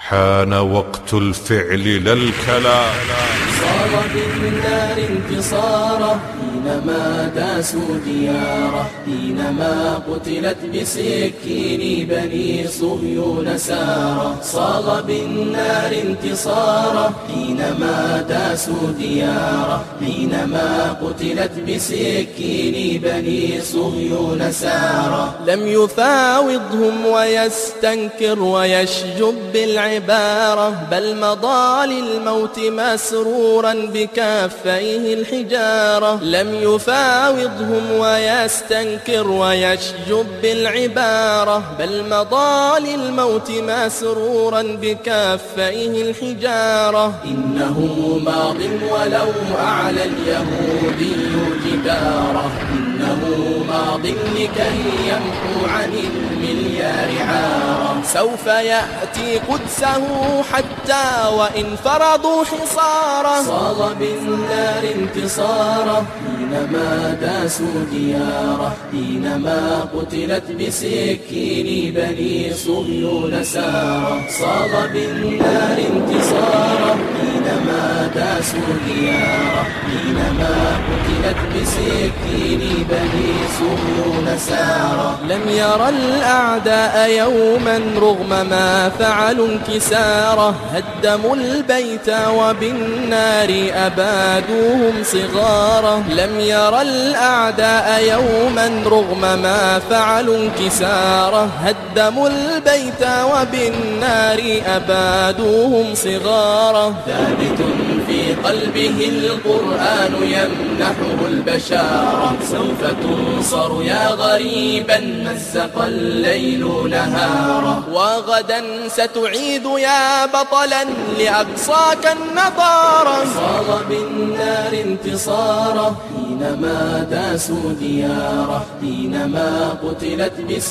حان وقت الفعل لا الكلام. صار بالنار انتصاره حينما داسوا دياره، حينما قتلت بسكين بني صهيون ساره. صار بالنار انتصاره حينما داسوا دياره، حينما قتلت بسكين بني صهيون ساره. لم يفاوضهم ويستنكر ويشجب بالعبارة، بل مضى للموت مسرورا بكفيه الحجارة. لم يفاوضهم ويستنكر ويشجب بالعبارة، بل مضى للموت مسرورا بكفيه الحجارة. إنه ماض ولو أعلى اليهودي جداره، إنه ماض لكي يمحو عن المليار عاره. سوف يأتي قدسه حتى وإن فرضوا حصاره. صار بالنار انتصاره حينما داسوا دياره، حينما قتلت بسكين بني صهيون ساره. صار بالنار انتصاره حينما داسوا دياره، حينما قتلت بسكين بني صهيون ساره. لم يرى الأعداء يوما رغم ما فعلوا انكساره، هدموا البيت وبالنار أبادوهم صغاره. لم يرى الأعداء يوما رغم ما فعلوا انكساره، هدموا البيت وبالنار أبادوهم صغاره. ثابت في قلبه القرآن يمنحه البشارة، سوف تنصر يا غريبا مزق الليل نهاره. وغدا ستعيد يا بطلا لأقصاك النضارة. صار بالنار انتصاره حينما داسوا دياره، حينما قتلت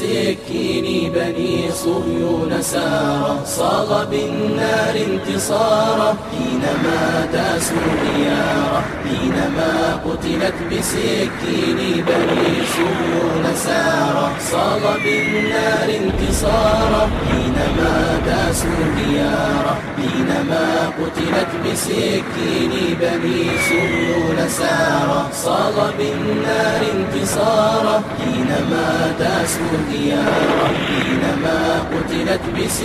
بسكين بني صهيون ساره. صار بالنار انتصاره حينما داسوا دياره، حينما قتلت بسكين بني صهيون ساره. صار بالنار انتصاره حينما داسوا دياره، حينما قتلت بسكين بني صهيون ساره. صار بالنار انتصاره حينما داسوا دياره، حينما قتلت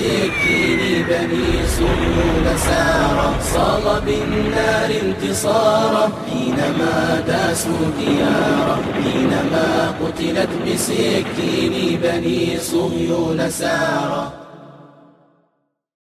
بسكين بني صهيون ساره. صار بالنار انتصاره حينما داسوا دياره، حينما قتلت بسكين بني صهيون ساره.